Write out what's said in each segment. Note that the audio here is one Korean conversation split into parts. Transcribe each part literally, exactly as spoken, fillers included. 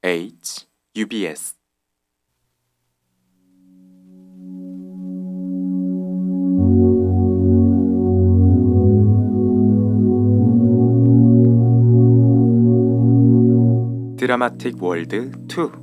H, 유비에스. 드라마틱 월드 투.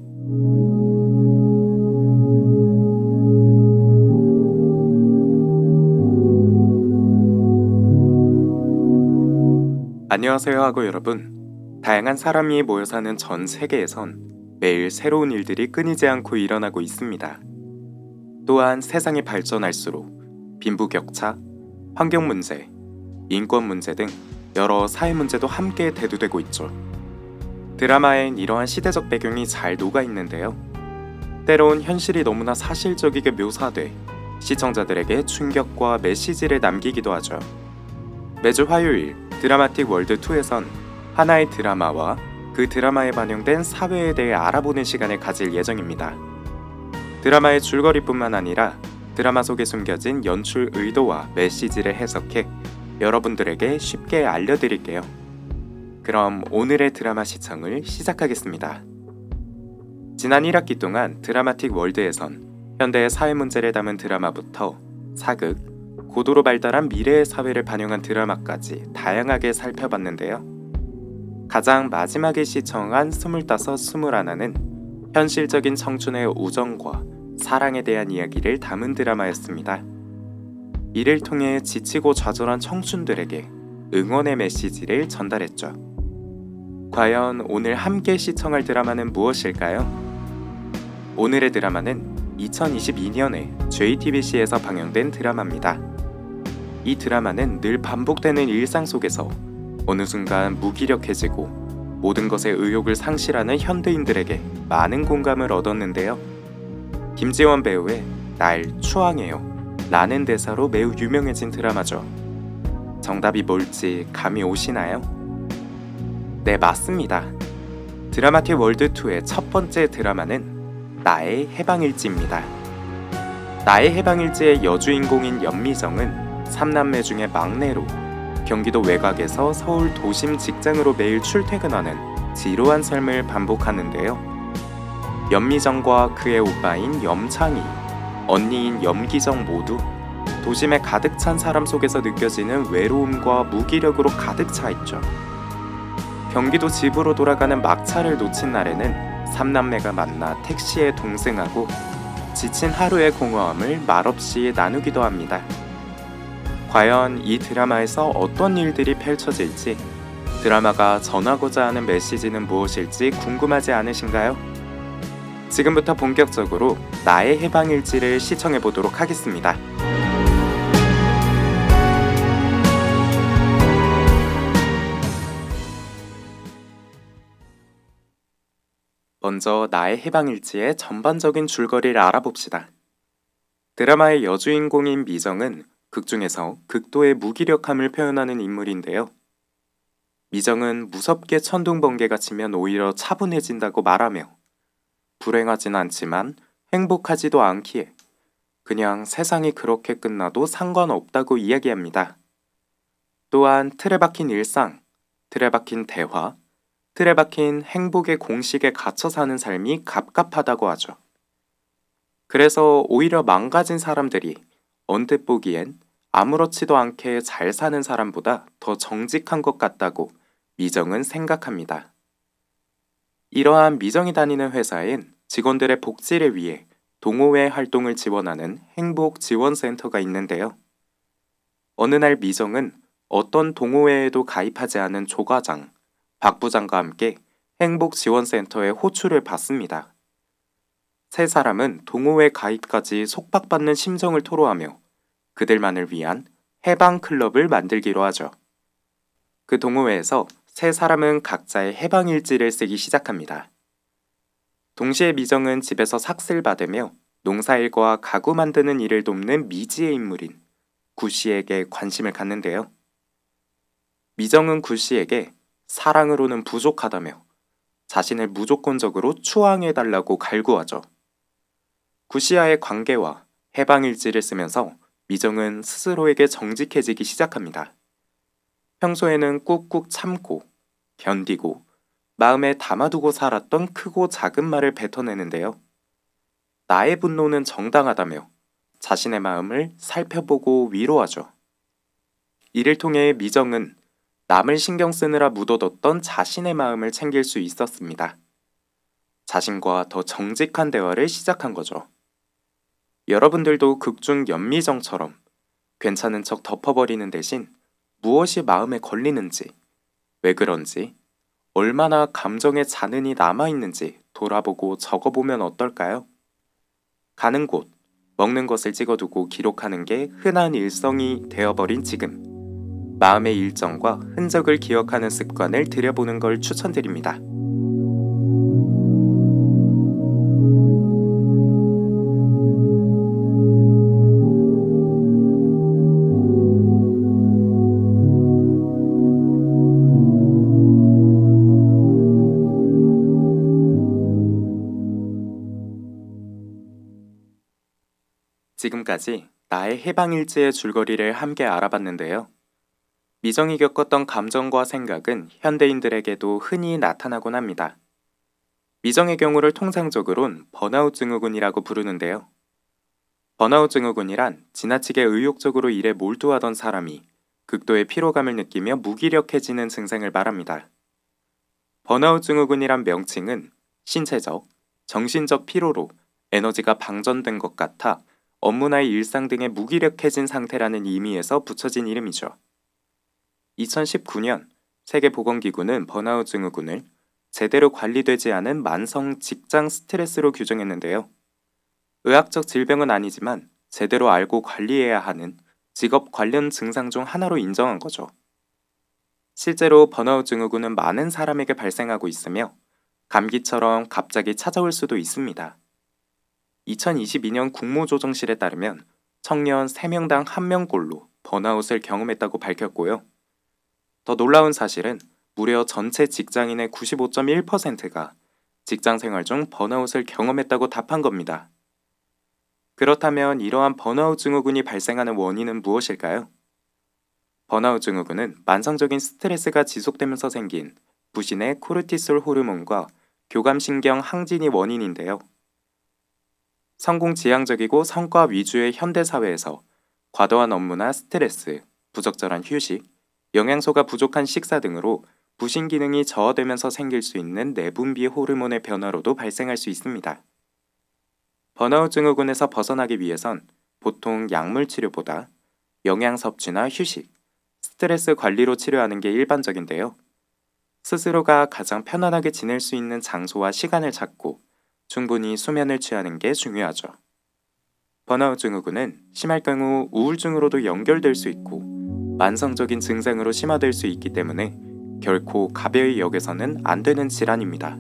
안녕하세요 하고 여러분. 다양한 사람이 모여 사는 전 세계에선 매일 새로운 일들이 끊이지 않고 일어나고 있습니다. 또한 세상이 발전할수록 빈부격차, 환경 문제, 인권 문제 등 여러 사회 문제도 함께 대두되고 있죠. 드라마엔 이러한 시대적 배경이 잘 녹아 있는데요. 때론 현실이 너무나 사실적이게 묘사돼 시청자들에게 충격과 메시지를 남기기도 하죠. 매주 화요일 드라마틱 월드 투에선 하나의 드라마와 그 드라마에 반영된 사회에 대해 알아보는 시간을 가질 예정입니다. 드라마의 줄거리뿐만 아니라 드라마 속에 숨겨진 연출 의도와 메시지를 해석해 여러분들에게 쉽게 알려드릴게요. 그럼 오늘의 드라마 시청을 시작하겠습니다. 지난 일 학기 동안 드라마틱 월드에선 현대의 사회 문제를 담은 드라마부터 사극, 고도로 발달한 미래의 사회를 반영한 드라마까지 다양하게 살펴봤는데요. 가장 마지막에 시청한 스물다섯, 스물하나는 현실적인 청춘의 우정과 사랑에 대한 이야기를 담은 드라마였습니다. 이를 통해 지치고 좌절한 청춘들에게 응원의 메시지를 전달했죠. 과연 오늘 함께 시청할 드라마는 무엇일까요? 오늘의 드라마는 이천이십이 년에 제이티비씨에서 방영된 드라마입니다. 이 드라마는 늘 반복되는 일상 속에서 어느 순간 무기력해지고 모든 것에 의욕을 상실하는 현대인들에게 많은 공감을 얻었는데요. 김지원 배우의 날 추앙해요 라는 대사로 매우 유명해진 드라마죠. 정답이 뭘지 감이 오시나요? 네, 맞습니다. 드라마틱 월드 투의 첫 번째 드라마는 나의 해방일지입니다. 나의 해방일지의 여주인공인 연미정은 삼남매 중에 막내로 경기도 외곽에서 서울 도심 직장으로 매일 출퇴근하는 지루한 삶을 반복하는데요. 연미정과 그의 오빠인 염창희, 언니인 염기정 모두 도심에 가득 찬 사람 속에서 느껴지는 외로움과 무기력으로 가득 차 있죠. 경기도 집으로 돌아가는 막차를 놓친 날에는 삼남매가 만나 택시에 동승하고 지친 하루의 공허함을 말없이 나누기도 합니다. 과연 이 드라마에서 어떤 일들이 펼쳐질지, 드라마가 전하고자 하는 메시지는 무엇일지 궁금하지 않으신가요? 지금부터 본격적으로 나의 해방일지를 시청해보도록 하겠습니다. 먼저 나의 해방일지의 전반적인 줄거리를 알아봅시다. 드라마의 여주인공인 미정은 극 중에서 극도의 무기력함을 표현하는 인물인데요. 미정은 무섭게 천둥번개가 치면 오히려 차분해진다고 말하며 불행하진 않지만 행복하지도 않기에 그냥 세상이 그렇게 끝나도 상관없다고 이야기합니다. 또한 틀에 박힌 일상, 틀에 박힌 대화, 틀에 박힌 행복의 공식에 갇혀 사는 삶이 갑갑하다고 하죠. 그래서 오히려 망가진 사람들이 언뜻 보기엔 아무렇지도 않게 잘 사는 사람보다 더 정직한 것 같다고 미정은 생각합니다. 이러한 미정이 다니는 회사엔 직원들의 복지를 위해 동호회 활동을 지원하는 행복지원센터가 있는데요. 어느 날 미정은 어떤 동호회에도 가입하지 않은 조 과장, 박 부장과 함께 행복지원센터에 호출을 받습니다. 세 사람은 동호회 가입까지 속박받는 심정을 토로하며 그들만을 위한 해방클럽을 만들기로 하죠. 그 동호회에서 세 사람은 각자의 해방일지를 쓰기 시작합니다. 동시에 미정은 집에서 삭스를 받으며 농사일과 가구 만드는 일을 돕는 미지의 인물인 구씨에게 관심을 갖는데요. 미정은 구씨에게 사랑으로는 부족하다며 자신을 무조건적으로 추앙해달라고 갈구하죠. 구씨와의 관계와 해방일지를 쓰면서 미정은 스스로에게 정직해지기 시작합니다. 평소에는 꾹꾹 참고, 견디고, 마음에 담아두고 살았던 크고 작은 말을 뱉어내는데요. 나의 분노는 정당하다며 자신의 마음을 살펴보고 위로하죠. 이를 통해 미정은 남을 신경 쓰느라 묻어뒀던 자신의 마음을 챙길 수 있었습니다. 자신과 더 정직한 대화를 시작한 거죠. 여러분들도 극중 연미정처럼 괜찮은 척 덮어버리는 대신 무엇이 마음에 걸리는지, 왜 그런지, 얼마나 감정에 잔흔이 남아있는지 돌아보고 적어보면 어떨까요? 가는 곳, 먹는 것을 찍어두고 기록하는 게 흔한 일성이 되어버린 지금, 마음의 일정과 흔적을 기억하는 습관을 들여보는 걸 추천드립니다. 지금까지 나의 해방일지의 줄거리를 함께 알아봤는데요. 미정이 겪었던 감정과 생각은 현대인들에게도 흔히 나타나곤 합니다. 미정의 경우를 통상적으론 번아웃 증후군이라고 부르는데요. 번아웃 증후군이란 지나치게 의욕적으로 일에 몰두하던 사람이 극도의 피로감을 느끼며 무기력해지는 증상을 말합니다. 번아웃 증후군이란 명칭은 신체적, 정신적 피로로 에너지가 방전된 것 같아 업무나 일상 등에 무기력해진 상태라는 의미에서 붙여진 이름이죠. 이천십구 년 세계보건기구는 번아웃 증후군을 제대로 관리되지 않은 만성 직장 스트레스로 규정했는데요. 의학적 질병은 아니지만 제대로 알고 관리해야 하는 직업 관련 증상 중 하나로 인정한 거죠. 실제로 번아웃 증후군은 많은 사람에게 발생하고 있으며 감기처럼 갑자기 찾아올 수도 있습니다. 이천이십이 년 국무조정실에 따르면 청년 세 명당 한 명꼴로 번아웃을 경험했다고 밝혔고요. 더 놀라운 사실은 무려 전체 직장인의 구십오 점 일 퍼센트가 직장 생활 중 번아웃을 경험했다고 답한 겁니다. 그렇다면 이러한 번아웃 증후군이 발생하는 원인은 무엇일까요? 번아웃 증후군은 만성적인 스트레스가 지속되면서 생긴 부신의 코르티솔 호르몬과 교감신경 항진이 원인인데요. 성공지향적이고 성과 위주의 현대사회에서 과도한 업무나 스트레스, 부적절한 휴식, 영양소가 부족한 식사 등으로 부신 기능이 저하되면서 생길 수 있는 내분비 호르몬의 변화로도 발생할 수 있습니다. 번아웃 증후군에서 벗어나기 위해선 보통 약물 치료보다 영양 섭취나 휴식, 스트레스 관리로 치료하는 게 일반적인데요. 스스로가 가장 편안하게 지낼 수 있는 장소와 시간을 찾고 충분히 수면을 취하는 게 중요하죠. 번아웃 증후군은 심할 경우 우울증으로도 연결될 수 있고 만성적인 증상으로 심화될 수 있기 때문에 결코 가벼이 여겨서는 안 되는 질환입니다.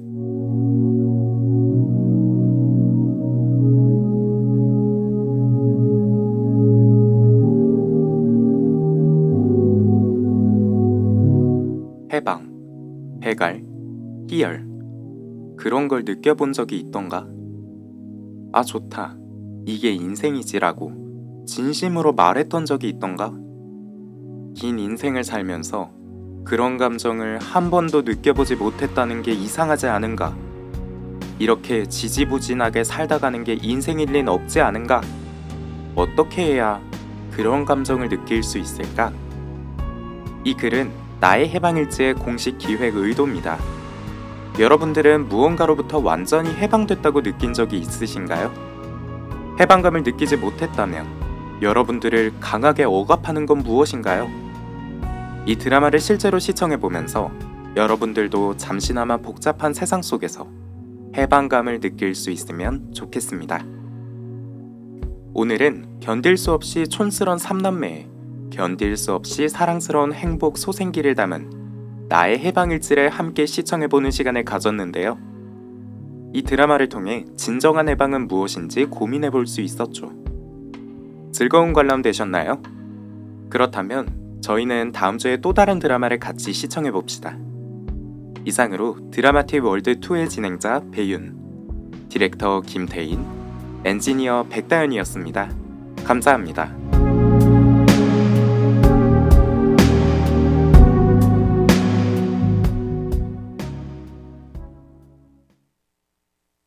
해방, 해갈, 희열 그런 걸 느껴본 적이 있던가? 아 좋다, 이게 인생이지라고 진심으로 말했던 적이 있던가? 긴 인생을 살면서 그런 감정을 한 번도 느껴보지 못했다는 게 이상하지 않은가? 이렇게 지지부진하게 살다 가는 게 인생일 린 없지 않은가? 어떻게 해야 그런 감정을 느낄 수 있을까? 이 글은 나의 해방일지의 공식 기획 의도입니다. 여러분들은 무언가로부터 완전히 해방됐다고 느낀 적이 있으신가요? 해방감을 느끼지 못했다면 여러분들을 강하게 억압하는 건 무엇인가요? 이 드라마를 실제로 시청해보면서 여러분들도 잠시나마 복잡한 세상 속에서 해방감을 느낄 수 있으면 좋겠습니다. 오늘은 견딜 수 없이 촌스런 삼남매의 견딜 수 없이 사랑스러운 행복 소생기를 담은 나의 해방일지를 함께 시청해보는 시간을 가졌는데요. 이 드라마를 통해 진정한 해방은 무엇인지 고민해볼 수 있었죠. 즐거운 관람 되셨나요? 그렇다면 저희는 다음 주에 또 다른 드라마를 같이 시청해봅시다. 이상으로 드라마틱 월드이의 진행자 배윤, 디렉터 김태인, 엔지니어 백다연이었습니다. 감사합니다.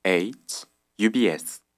H, U B S